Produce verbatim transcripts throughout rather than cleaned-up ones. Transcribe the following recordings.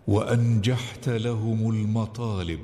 وأنجحت لهم المطالب.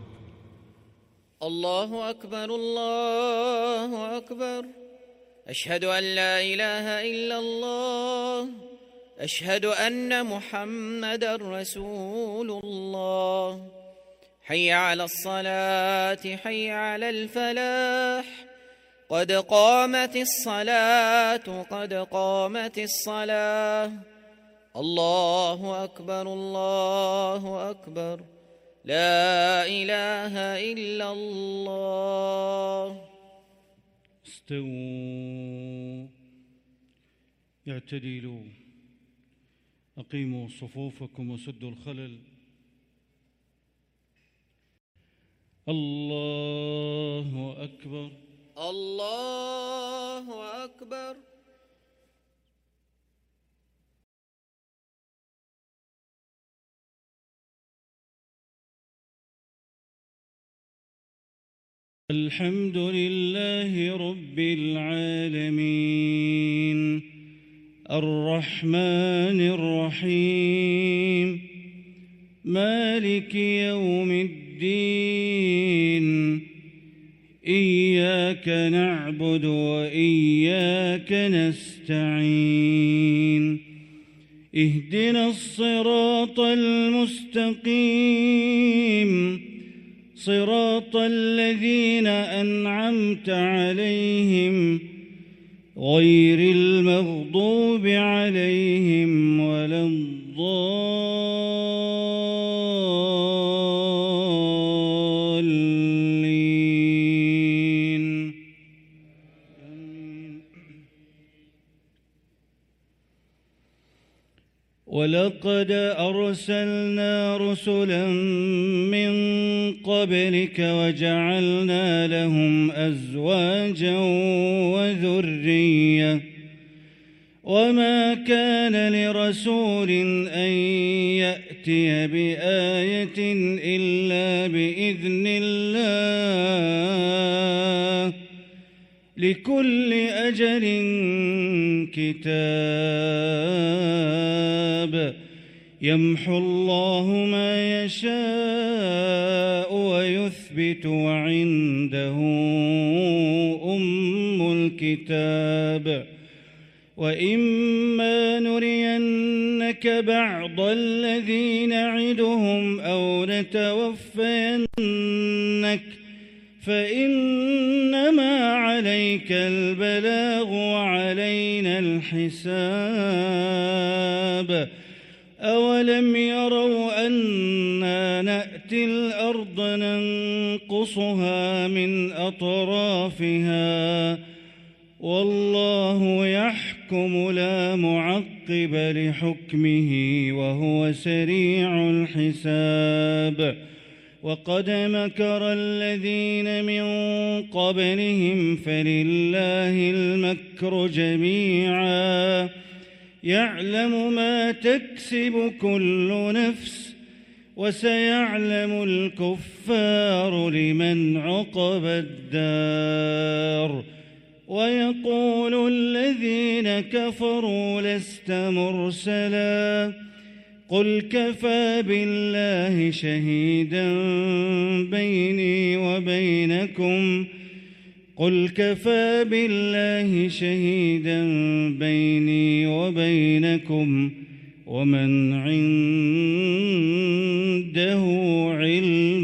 الله أكبر الله أكبر، أشهد أن لا إله إلا الله، أشهد أن محمدًا رسول الله. حي على الصلاة حي على الفلاح، قد قامت الصلاة قد قامت الصلاة. الله أكبر الله أكبر، لا إله إلا الله. استووا، اعتدلوا، أقيموا صفوفكم وسدوا الخلل. الله أكبر الله أكبر. الحمد لله رب العالمين، الرحمن الرحيم، مالك يوم الدين. إياك نعبد وإياك نستعين، اهدنا الصراط المستقيم، صراط الذين أنعمت عليهم غير المغضوب عليهم ولا الضالين. ولقد أرسلنا رسلا من قبلك وجعلنا لهم أزواجا وذرية، وما كان لرسول أن يأتي بآية إلا بإذن الله، لكل أجل كتاب. يمحو الله ما يشاء ويثبت، وعنده أم الكتاب. وإما نرينك بعض الذي نعدهم أو نتوفينك فإنما عليك البلاغ وعلينا الحساب. أولم يروا أنا نأتي الأرض ننقصها من أطرافها، والله يحكم لا معقب لحكمه وهو سريع الحساب. وقد مكر الذين من قبلهم فلله المكر جميعا، يعلم ما تكسب كل نفس، وسيعلم الكفار لمن عقبى الدار. ويقول الذين كفروا لست مرسلا، قل كفى بالله شهيدا بيني وبينكم قل كفى بالله شهيدا بيني وبينكم ومن عنده علم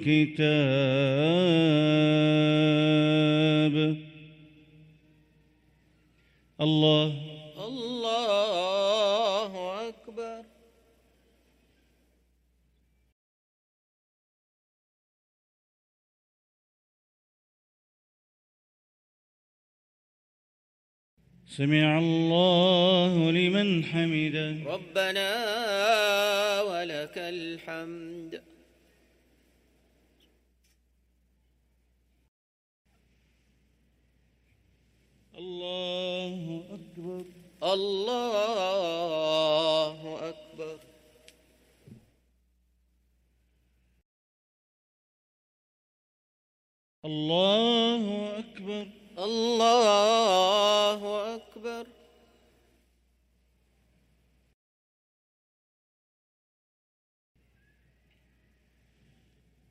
الكتاب. الله الله أكبر. سمع الله لمن حمده. ربنا ولك الحمد. الله أكبر الله أكبر. الله أكبر الله أكبر.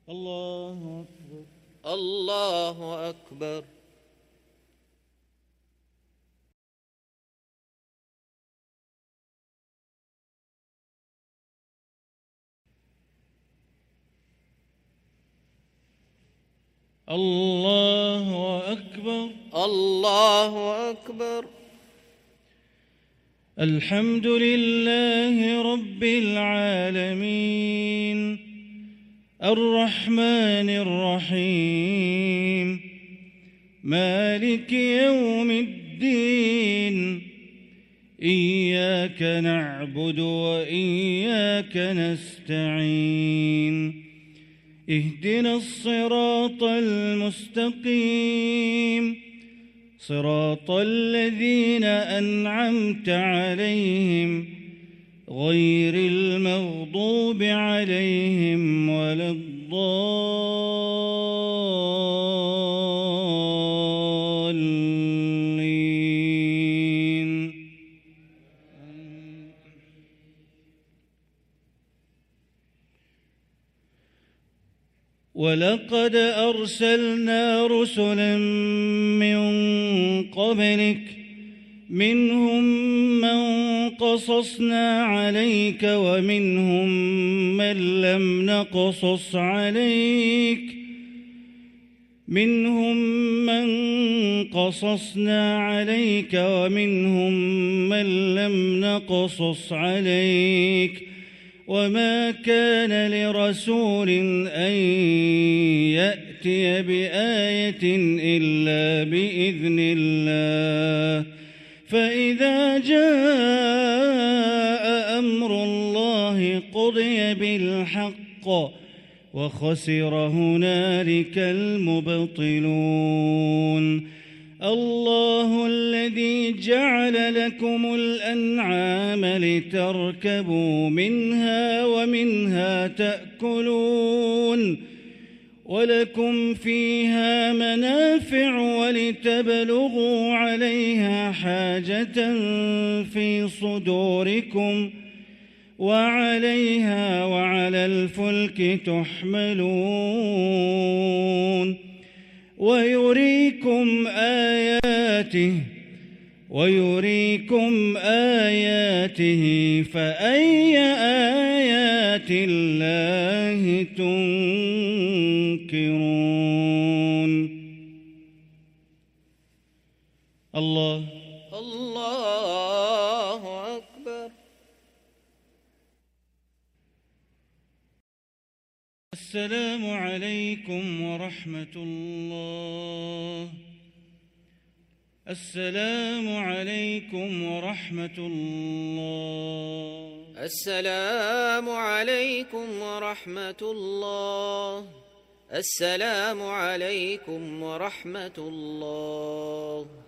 الله أكبر. الله أكبر. الله أكبر. الله أكبر. الحمد لله رب العالمين الرحمن الرحيم مالك يوم الدين إياك نعبد وإياك نستعين اهدنا الصراط المستقيم صراط الذين أنعمت عليهم غير المغضوب عليهم ولا الضالين. ولقد أرسلنا رسلا من قبلك منهم من قصصنا عليك ومنهم من لم نقصص عليك منهم من قصصنا عليك ومنهم من لم نقصص عليك وما كان لرسول أن يأتي بآية إلا بإذن الله فإذا جاء أمر الله قضي بالحق وخسر هنالك المبطلون. الله الذي جعل لكم الأنعام لتركبوا منها ومنها تأكلون ولكم فيها منافع ولتبلغوا عليها حاجة في صدوركم وعليها وعلى الفلك تحملون ويريكم آياته ويريكم آياته فأي آيات الله تنكرون. الله الله أكبر. السلام عليكم ورحمة الله. السلام عليكم ورحمة الله. السلام عليكم ورحمة الله. السلام عليكم ورحمة الله.